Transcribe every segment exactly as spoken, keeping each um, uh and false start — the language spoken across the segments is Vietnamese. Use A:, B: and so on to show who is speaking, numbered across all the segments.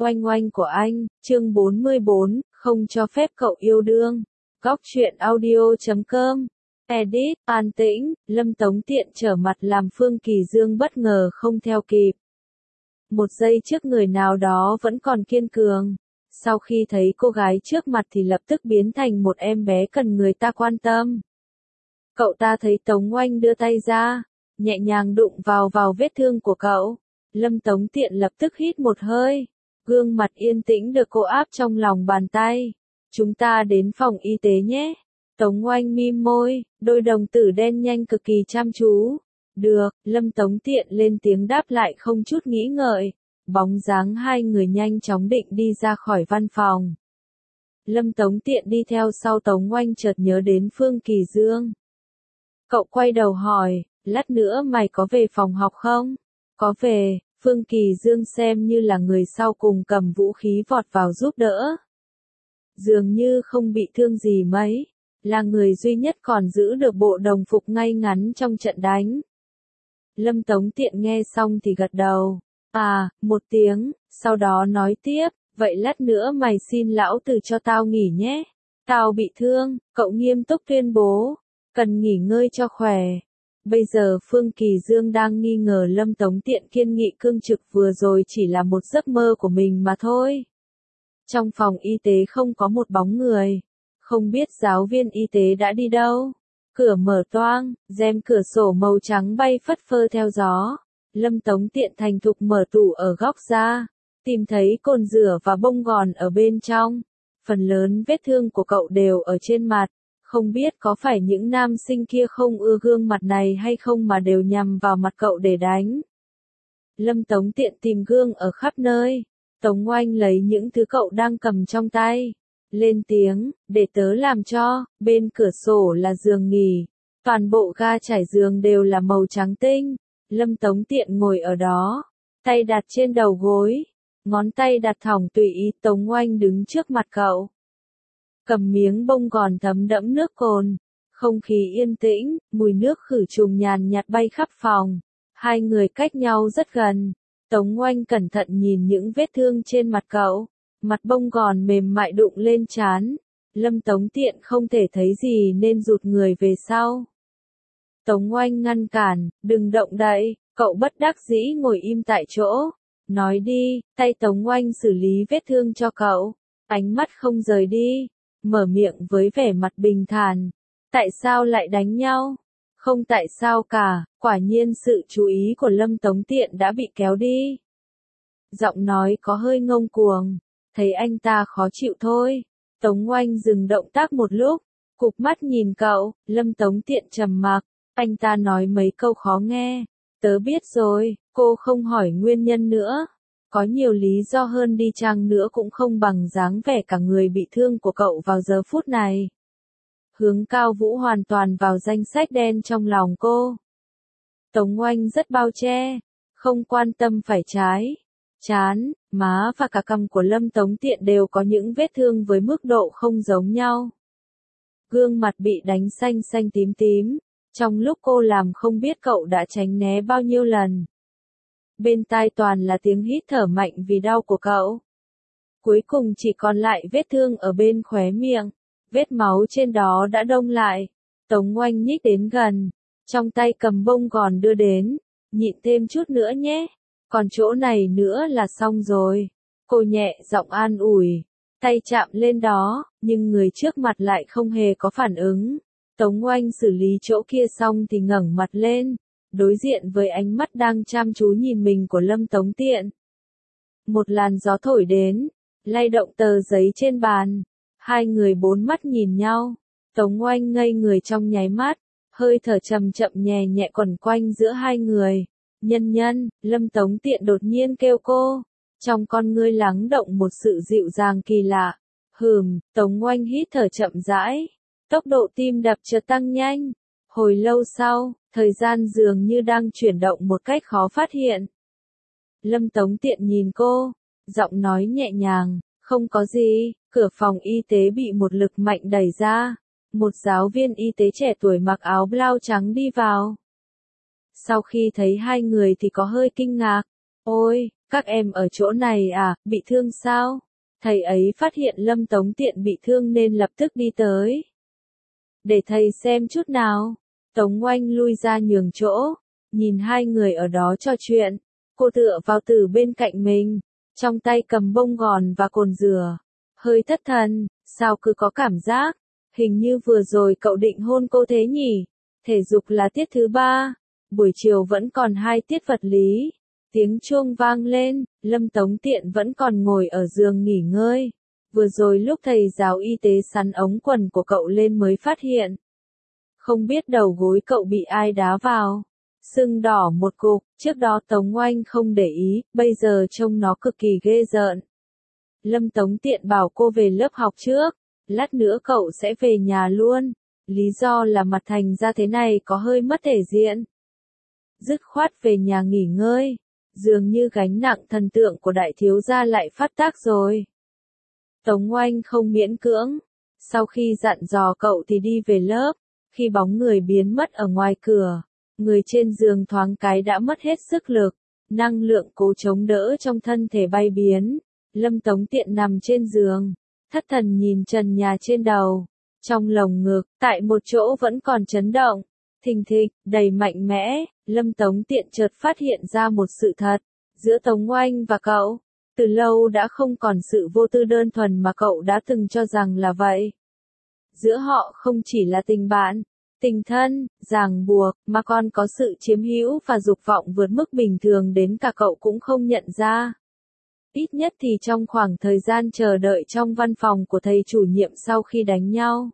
A: Oanh oanh của anh, chương bốn mươi bốn, không cho phép cậu yêu đương. Góc truyện audio chấm com. Edit, an tĩnh, Lâm Tống tiện trở mặt làm Phương Kỳ Dương bất ngờ không theo kịp. Một giây trước người nào đó vẫn còn kiên cường. Sau khi thấy cô gái trước mặt thì lập tức biến thành một em bé cần người ta quan tâm. Cậu ta thấy Tống Oanh đưa tay ra, nhẹ nhàng đụng vào vào vết thương của cậu. Lâm Tống tiện lập tức hít một hơi. Gương mặt yên tĩnh được cô áp trong lòng bàn tay. Chúng ta đến phòng y tế nhé. Tống Oanh mím môi, đôi đồng tử đen nhanh cực kỳ chăm chú. Được, Lâm Tống tiện lên tiếng đáp lại không chút nghĩ ngợi. Bóng dáng hai người nhanh chóng định đi ra khỏi văn phòng. Lâm Tống tiện đi theo sau Tống Oanh chợt nhớ đến Phương Kỳ Dương. Cậu quay đầu hỏi, lát nữa mày có về phòng học không? Có về. Phương Kỳ Dương xem như là người sau cùng cầm vũ khí vọt vào giúp đỡ. Dường như không bị thương gì mấy, là người duy nhất còn giữ được bộ đồng phục ngay ngắn trong trận đánh. Lâm Tống tiện nghe xong thì gật đầu, à, một tiếng, sau đó nói tiếp, vậy lát nữa mày xin lão tử cho tao nghỉ nhé. Tao bị thương, cậu nghiêm túc tuyên bố, cần nghỉ ngơi cho khỏe. Bây giờ Phương Kỳ Dương đang nghi ngờ Lâm Tống tiện kiên nghị cương trực vừa rồi chỉ là một giấc mơ của mình mà thôi. Trong phòng y tế không có một bóng người. Không biết giáo viên y tế đã đi đâu. Cửa mở toang, rèm cửa sổ màu trắng bay phất phơ theo gió. Lâm Tống tiện thành thục mở tủ ở góc ra. Tìm thấy cồn rửa và bông gòn ở bên trong. Phần lớn vết thương của cậu đều ở trên mặt. Không biết có phải những nam sinh kia không ưa gương mặt này hay không mà đều nhằm vào mặt cậu để đánh. Lâm Tống tiện tìm gương ở khắp nơi. Tống Oanh lấy những thứ cậu đang cầm trong tay. Lên tiếng, để tớ làm cho, bên cửa sổ là giường nghỉ. Toàn bộ ga trải giường đều là màu trắng tinh. Lâm Tống tiện ngồi ở đó. Tay đặt trên đầu gối. Ngón tay đặt thỏng tùy ý. Tống Oanh đứng trước mặt cậu. Cầm miếng bông gòn thấm đẫm nước cồn. Không khí yên tĩnh, mùi nước khử trùng nhàn nhạt bay khắp phòng. Hai người cách nhau rất gần. Tống Oanh cẩn thận nhìn những vết thương trên mặt cậu. Mặt bông gòn mềm mại đụng lên trán. Lâm Tống tiện không thể thấy gì nên rụt người về sau. Tống Oanh ngăn cản, đừng động đậy, cậu bất đắc dĩ ngồi im tại chỗ. Nói đi, tay Tống Oanh xử lý vết thương cho cậu. Ánh mắt không rời đi. Mở miệng với vẻ mặt bình thản. Tại sao lại đánh nhau? Không tại sao cả, quả nhiên sự chú ý của Lâm Tống tiện đã bị kéo đi. Giọng nói có hơi ngông cuồng, thấy anh ta khó chịu thôi. Tống Oanh dừng động tác một lúc, cụp mắt nhìn cậu, Lâm Tống tiện trầm mặc, anh ta nói mấy câu khó nghe. Tớ biết rồi, cô không hỏi nguyên nhân nữa. Có nhiều lý do hơn đi chăng nữa cũng không bằng dáng vẻ cả người bị thương của cậu vào giờ phút này. Hướng Cao Vũ hoàn toàn vào danh sách đen trong lòng cô. Tống Oanh rất bao che, không quan tâm phải trái, trán, má và cả cằm của Lâm Tống tiện đều có những vết thương với mức độ không giống nhau. Gương mặt bị đánh xanh xanh tím tím, trong lúc cô làm không biết cậu đã tránh né bao nhiêu lần. Bên tai toàn là tiếng hít thở mạnh vì đau của cậu. Cuối cùng chỉ còn lại vết thương ở bên khóe miệng. Vết máu trên đó đã đông lại. Tống Oanh nhích đến gần. Trong tay cầm bông gòn đưa đến. Nhịn thêm chút nữa nhé. Còn chỗ này nữa là xong rồi. Cô nhẹ giọng an ủi. Tay chạm lên đó. Nhưng người trước mặt lại không hề có phản ứng. Tống Oanh xử lý chỗ kia xong thì ngẩng mặt lên. Đối diện với ánh mắt đang chăm chú nhìn mình của Lâm Tống tiện. Một làn gió thổi đến. Lay động tờ giấy trên bàn. Hai người bốn mắt nhìn nhau. Tống Oanh ngây người trong nháy mắt. Hơi thở chậm chậm nhẹ nhẹ quẩn quanh giữa hai người. Nhân nhân, Lâm Tống tiện đột nhiên kêu cô. Trong con ngươi lắng động một sự dịu dàng kỳ lạ. Hừm, Tống Oanh hít thở chậm rãi. Tốc độ tim đập chợt tăng nhanh. Hồi lâu sau, thời gian dường như đang chuyển động một cách khó phát hiện. Lâm Tống tiện nhìn cô. Giọng nói nhẹ nhàng, không có gì. Cửa phòng y tế bị một lực mạnh đẩy ra. Một giáo viên y tế trẻ tuổi mặc áo blau trắng đi vào. Sau khi thấy hai người thì có hơi kinh ngạc. Ôi, các em ở chỗ này à, bị thương sao? Thầy ấy phát hiện Lâm Tống Tiện bị thương nên lập tức đi tới. Để thầy xem chút nào. Tống Oanh lui ra nhường chỗ, nhìn hai người ở đó trò chuyện. Cô tựa vào Từ bên cạnh mình, trong tay cầm bông gòn và cồn dừa. Hơi thất thần, sao cứ có cảm giác, hình như vừa rồi cậu định hôn cô thế nhỉ? Thể dục là tiết thứ ba, buổi chiều vẫn còn hai tiết vật lý. Tiếng chuông vang lên, Lâm Tống Tiện vẫn còn ngồi ở giường nghỉ ngơi. Vừa rồi lúc thầy giáo y tế sắn ống quần của cậu lên mới phát hiện. Không biết đầu gối cậu bị ai đá vào. Sưng đỏ một cục, trước đó Tống Oanh không để ý, bây giờ trông nó cực kỳ ghê rợn. Lâm Tống Tiện bảo cô về lớp học trước, lát nữa cậu sẽ về nhà luôn. Lý do là mặt thành ra thế này có hơi mất thể diện. Dứt khoát về nhà nghỉ ngơi, dường như gánh nặng thần tượng của đại thiếu gia lại phát tác rồi. Tống Oanh không miễn cưỡng, sau khi dặn dò cậu thì đi về lớp, khi bóng người biến mất ở ngoài cửa, người trên giường thoáng cái đã mất hết sức lực, năng lượng cố chống đỡ trong thân thể bay biến. Lâm Tống Tiện nằm trên giường, thất thần nhìn trần nhà trên đầu, trong lồng ngực, tại một chỗ vẫn còn chấn động, thình thịch, đầy mạnh mẽ. Lâm Tống Tiện chợt phát hiện ra một sự thật, giữa Tống Oanh và cậu, từ lâu đã không còn sự vô tư đơn thuần mà cậu đã từng cho rằng là vậy. Giữa họ không chỉ là tình bạn, tình thân, ràng buộc, mà còn có sự chiếm hữu và dục vọng vượt mức bình thường đến cả cậu cũng không nhận ra. Ít nhất thì trong khoảng thời gian chờ đợi trong văn phòng của thầy chủ nhiệm sau khi đánh nhau.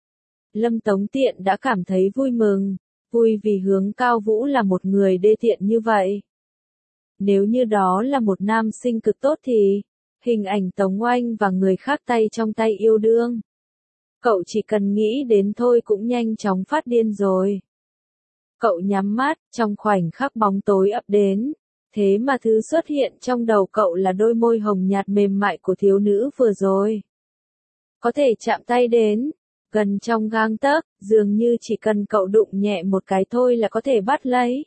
A: Lâm Tống Tiện đã cảm thấy vui mừng, vui vì Hướng Cao Vũ là một người đê tiện như vậy. Nếu như đó là một nam sinh cực tốt thì, hình ảnh Tống Oanh và người khác tay trong tay yêu đương. Cậu chỉ cần nghĩ đến thôi cũng nhanh chóng phát điên rồi. Cậu nhắm mắt, trong khoảnh khắc bóng tối ập đến. Thế mà thứ xuất hiện trong đầu cậu là đôi môi hồng nhạt mềm mại của thiếu nữ vừa rồi. Có thể chạm tay đến, gần trong gang tấc, dường như chỉ cần cậu đụng nhẹ một cái thôi là có thể bắt lấy.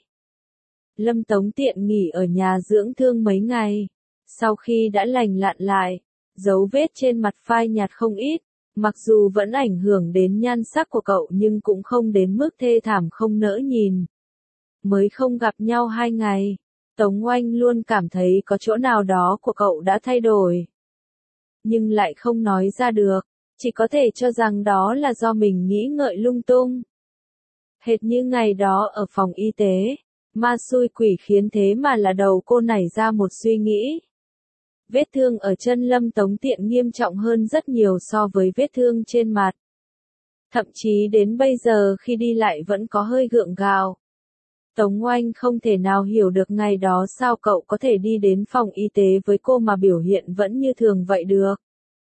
A: Lâm Tống Tiện nghỉ ở nhà dưỡng thương mấy ngày. Sau khi đã lành lặn lại, dấu vết trên mặt phai nhạt không ít, mặc dù vẫn ảnh hưởng đến nhan sắc của cậu nhưng cũng không đến mức thê thảm không nỡ nhìn. Mới không gặp nhau hai ngày, Tống Oanh luôn cảm thấy có chỗ nào đó của cậu đã thay đổi. Nhưng lại không nói ra được, chỉ có thể cho rằng đó là do mình nghĩ ngợi lung tung. Hệt như ngày đó ở phòng y tế, ma xui quỷ khiến thế mà là đầu cô nảy ra một suy nghĩ. Vết thương ở chân Lâm Tống Tiện nghiêm trọng hơn rất nhiều so với vết thương trên mặt. Thậm chí đến bây giờ khi đi lại vẫn có hơi gượng gạo. Tống Oanh không thể nào hiểu được ngày đó sao cậu có thể đi đến phòng y tế với cô mà biểu hiện vẫn như thường vậy được.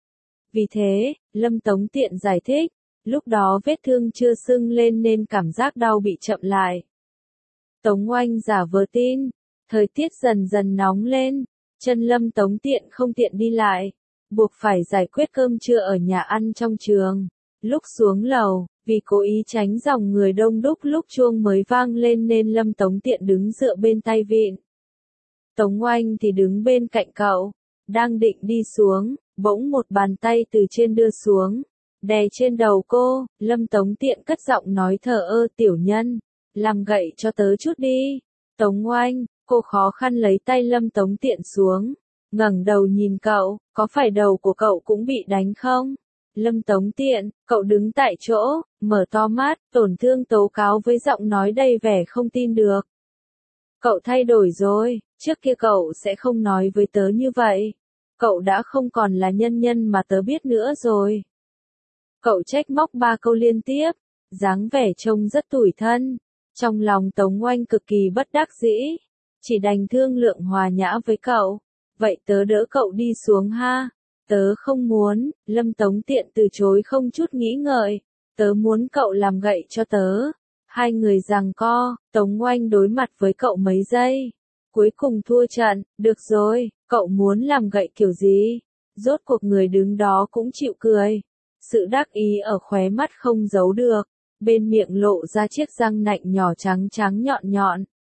A: Vì thế, Lâm Tống Tiện giải thích, lúc đó vết thương chưa sưng lên nên cảm giác đau bị chậm lại. Tống Oanh giả vờ tin, thời tiết dần dần nóng lên, chân Lâm Tống Tiện không tiện đi lại, buộc phải giải quyết cơm trưa ở nhà ăn trong trường. Lúc xuống lầu, vì cố ý tránh dòng người đông đúc lúc chuông mới vang lên nên Lâm Tống Tiện đứng dựa bên tay vịn. Tống Oanh thì đứng bên cạnh cậu, đang định đi xuống, bỗng một bàn tay từ trên đưa xuống, đè trên đầu cô. Lâm Tống Tiện cất giọng nói thờ ơ, tiểu nhân, làm gậy cho tớ chút đi. Tống Oanh, cô khó khăn lấy tay Lâm Tống Tiện xuống, ngẩng đầu nhìn cậu, có phải đầu của cậu cũng bị đánh không? Lâm Tống Tiện, cậu đứng tại chỗ, mở to mắt, tổn thương tố cáo với giọng nói đầy vẻ không tin được. Cậu thay đổi rồi, trước kia cậu sẽ không nói với tớ như vậy. Cậu đã không còn là nhân nhân mà tớ biết nữa rồi. Cậu trách móc ba câu liên tiếp, dáng vẻ trông rất tủi thân. Trong lòng Tống Oanh cực kỳ bất đắc dĩ, chỉ đành thương lượng hòa nhã với cậu. Vậy tớ đỡ cậu đi xuống ha. Tớ không muốn, Lâm Tống Tiện từ chối không chút nghĩ ngợi. Tớ muốn cậu làm gậy cho tớ. Hai người giằng co, Tống Oanh đối mặt với cậu mấy giây. Cuối cùng thua trận, được rồi, cậu muốn làm gậy kiểu gì? Rốt cuộc người đứng đó cũng chịu cười. Sự đắc ý ở khóe mắt không giấu được, bên miệng lộ ra chiếc răng nạnh nhỏ trắng trắng nhọn nhọn.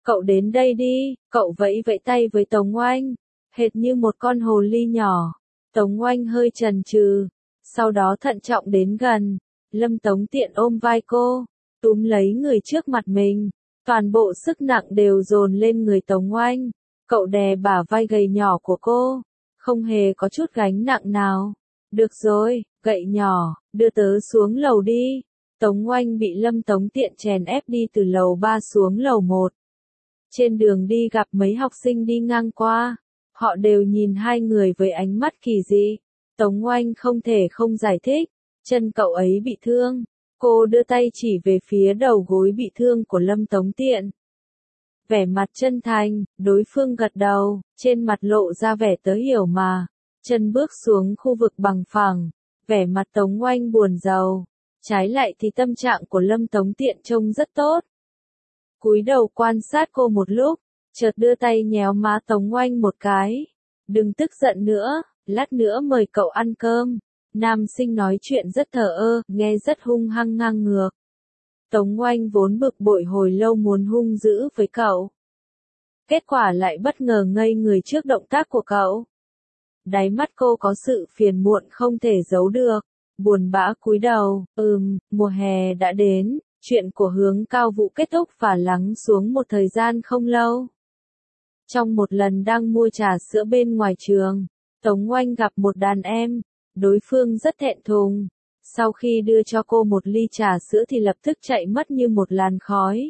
A: Cậu đến đây đi, cậu vẫy vẫy tay với Tống Oanh, hệt như một con hồ ly nhỏ. Tống Oanh hơi chần chừ, sau đó thận trọng đến gần, Lâm Tống tiện ôm vai cô, túm lấy người trước mặt mình, toàn bộ sức nặng đều dồn lên người Tống Oanh. Cậu đè bả vai gầy nhỏ của cô, không hề có chút gánh nặng nào. Được rồi, gậy nhỏ, đưa tớ xuống lầu đi. Tống Oanh bị Lâm Tống tiện chèn ép đi từ lầu ba xuống lầu một. Trên đường đi gặp mấy học sinh đi ngang qua, họ đều nhìn hai người với ánh mắt kỳ dị. Tống Oanh không thể không giải thích, chân cậu ấy bị thương. Cô đưa tay chỉ về phía đầu gối bị thương của Lâm Tống tiện. Vẻ mặt chân thành, đối phương gật đầu, trên mặt lộ ra vẻ tớ hiểu mà. Chân bước xuống khu vực bằng phẳng, vẻ mặt Tống Oanh buồn rầu. Trái lại thì tâm trạng của Lâm Tống tiện trông rất tốt. Cúi đầu quan sát cô một lúc, chợt đưa tay nhéo má Tống Oanh một cái. Đừng tức giận nữa, lát nữa mời cậu ăn cơm. Nam sinh nói chuyện rất thờ ơ, nghe rất hung hăng ngang ngược. Tống Oanh vốn bực bội hồi lâu muốn hung dữ với cậu. Kết quả lại bất ngờ ngây người trước động tác của cậu. Đáy mắt cô có sự phiền muộn không thể giấu được, buồn bã cúi đầu, ừm, mùa hè đã đến, chuyện của Hướng Cao Vũ kết thúc và lắng xuống một thời gian không lâu. Trong một lần đang mua trà sữa bên ngoài trường, Tống Oanh gặp một đàn em, đối phương rất thẹn thùng. Sau khi đưa cho cô một ly trà sữa thì lập tức chạy mất như một làn khói.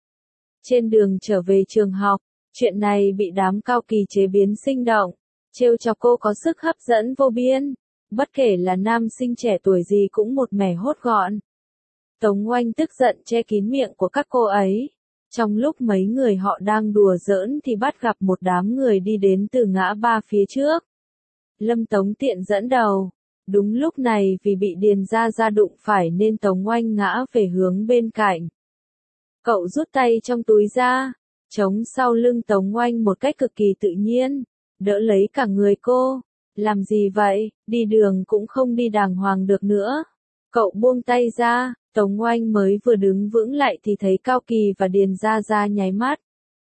A: Trên đường trở về trường học, chuyện này bị đám cao kỳ chế biến sinh động, trêu chọc cô có sức hấp dẫn vô biên. Bất kể là nam sinh trẻ tuổi gì cũng một mẻ hốt gọn. Tống Oanh tức giận che kín miệng của các cô ấy. Trong lúc mấy người họ đang đùa giỡn thì bắt gặp một đám người đi đến từ ngã ba phía trước. Lâm Tống tiện dẫn đầu. Đúng lúc này vì bị Điền Gia Gia đụng phải nên Tống Oanh ngã về hướng bên cạnh. Cậu rút tay trong túi ra, chống sau lưng Tống Oanh một cách cực kỳ tự nhiên, đỡ lấy cả người cô. Làm gì vậy, đi đường cũng không đi đàng hoàng được nữa. Cậu buông tay ra, Tống Oanh mới vừa đứng vững lại thì thấy Cao Kỳ và Điền Gia Gia nháy mắt.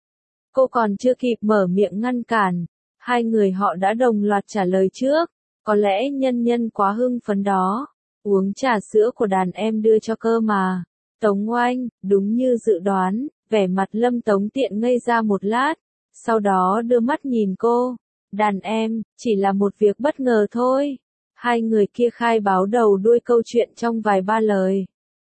A: Cô còn chưa kịp mở miệng ngăn cản, hai người họ đã đồng loạt trả lời trước. Có lẽ nhân nhân quá hưng phấn đó, uống trà sữa của đàn em đưa cho cơ mà. Tống Oanh, đúng như dự đoán, vẻ mặt Lâm Tống tiện ngây ra một lát, sau đó đưa mắt nhìn cô. Đàn em, chỉ là một việc bất ngờ thôi. Hai người kia khai báo đầu đuôi câu chuyện trong vài ba lời.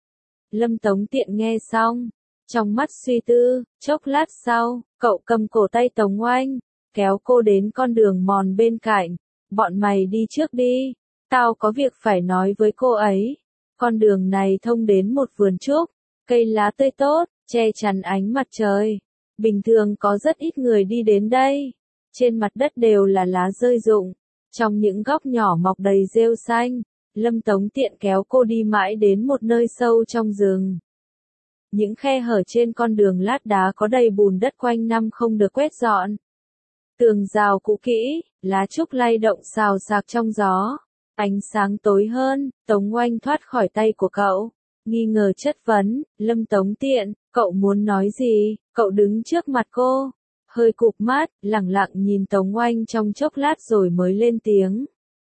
A: Lâm Tống tiện nghe xong, trong mắt suy tư, chốc lát sau, cậu cầm cổ tay Tống Oanh, kéo cô đến con đường mòn bên cạnh. Bọn mày đi trước đi, tao có việc phải nói với cô ấy. Con đường này thông đến một vườn trúc, cây lá tươi tốt, che chắn ánh mặt trời. Bình thường có rất ít người đi đến đây. Trên mặt đất đều là lá rơi rụng. Trong những góc nhỏ mọc đầy rêu xanh, Lâm Tống tiện kéo cô đi mãi đến một nơi sâu trong rừng. Những khe hở trên con đường lát đá có đầy bùn đất quanh năm không được quét dọn. Tường rào cũ kỹ, lá trúc lay động xào xạc trong gió. Ánh sáng tối hơn, Tống Oanh thoát khỏi tay của cậu. Nghi ngờ chất vấn, Lâm Tống tiện, cậu muốn nói gì? Cậu đứng trước mặt cô, hơi cụp mắt, lẳng lặng nhìn Tống Oanh trong chốc lát rồi mới lên tiếng.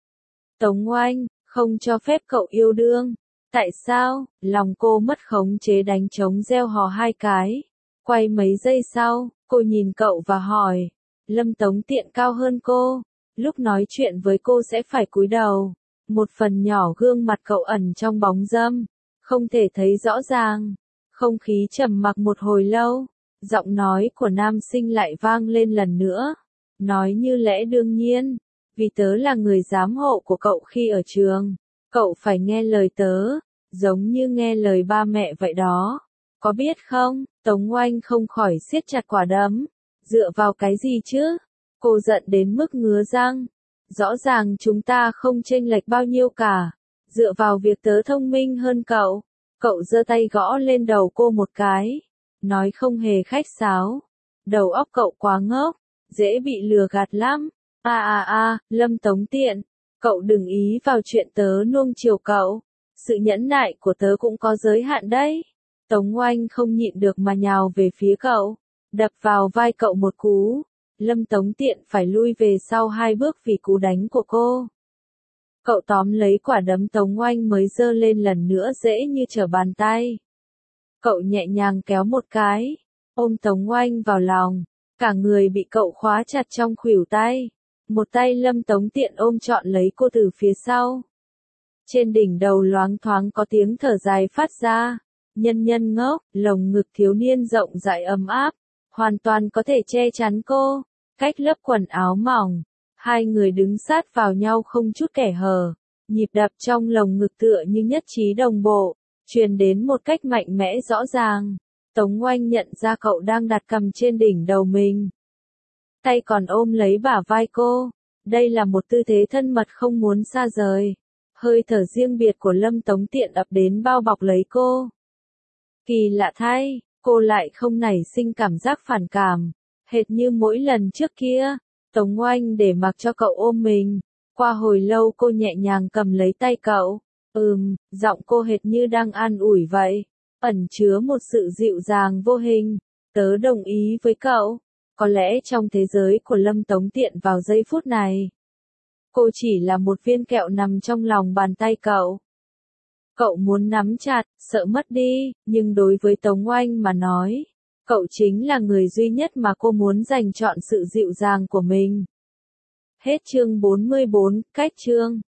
A: Tống Oanh, không cho phép cậu yêu đương. Tại sao? Lòng cô mất khống chế đánh trống reo hò hai cái. Quay mấy giây sau, cô nhìn cậu và hỏi. Lâm Tống tiện cao hơn cô, lúc nói chuyện với cô sẽ phải cúi đầu. Một phần nhỏ gương mặt cậu ẩn trong bóng râm, không thể thấy rõ ràng. Không khí trầm mặc một hồi lâu, giọng nói của nam sinh lại vang lên lần nữa. Nói như lẽ đương nhiên, vì tớ là người giám hộ của cậu khi ở trường. Cậu phải nghe lời tớ, giống như nghe lời ba mẹ vậy đó. Có biết không, Tống Oanh không khỏi siết chặt quả đấm. Dựa vào cái gì chứ? Cô giận đến mức ngứa răng. Rõ ràng chúng ta không chênh lệch bao nhiêu cả. Dựa vào việc tớ thông minh hơn cậu. Cậu giơ tay gõ lên đầu cô một cái. Nói không hề khách sáo. Đầu óc cậu quá ngốc. Dễ bị lừa gạt lắm. À à à, Lâm Tống tiện. Cậu đừng ý vào chuyện tớ nuông chiều cậu. Sự nhẫn nại của tớ cũng có giới hạn đấy. Tống Oanh không nhịn được mà nhào về phía cậu. đập vào vai cậu một cú. Lâm Tống Tiện phải lui về sau hai bước vì cú đánh của cô. Cậu tóm lấy quả đấm Tống Oanh mới giơ lên lần nữa dễ như trở bàn tay. Cậu nhẹ nhàng kéo một cái, ôm Tống Oanh vào lòng, cả người bị cậu khóa chặt trong khuỷu tay. Một tay Lâm Tống Tiện ôm trọn lấy cô từ phía sau. Trên đỉnh đầu loáng thoáng có tiếng thở dài phát ra. Nhân nhân ngốc, lồng ngực thiếu niên rộng rãi ấm áp, hoàn toàn có thể che chắn cô, cách lớp quần áo mỏng. Hai người đứng sát vào nhau không chút kẻ hở, nhịp đập trong lồng ngực tựa như nhất trí đồng bộ, truyền đến một cách mạnh mẽ rõ ràng. Tống Oanh nhận ra cậu đang đặt cằm trên đỉnh đầu mình. Tay còn ôm lấy bả vai cô. Đây là một tư thế thân mật không muốn xa rời. Hơi thở riêng biệt của Lâm Tống Tiện ập đến bao bọc lấy cô. Kỳ lạ thay, cô lại không nảy sinh cảm giác phản cảm, hệt như mỗi lần trước kia. Tống Oanh để mặc cho cậu ôm mình. Qua hồi lâu cô nhẹ nhàng cầm lấy tay cậu. Ừm, giọng cô hệt như đang an ủi vậy, ẩn chứa một sự dịu dàng vô hình. Tớ đồng ý với cậu. Có lẽ trong thế giới của Lâm Tống Tiện vào giây phút này, cô chỉ là một viên kẹo nằm trong lòng bàn tay cậu. Cậu muốn nắm chặt, sợ mất đi, nhưng đối với Tống Oanh mà nói, cậu chính là người duy nhất mà cô muốn dành trọn sự dịu dàng của mình. Hết chương bốn mươi bốn, cách chương.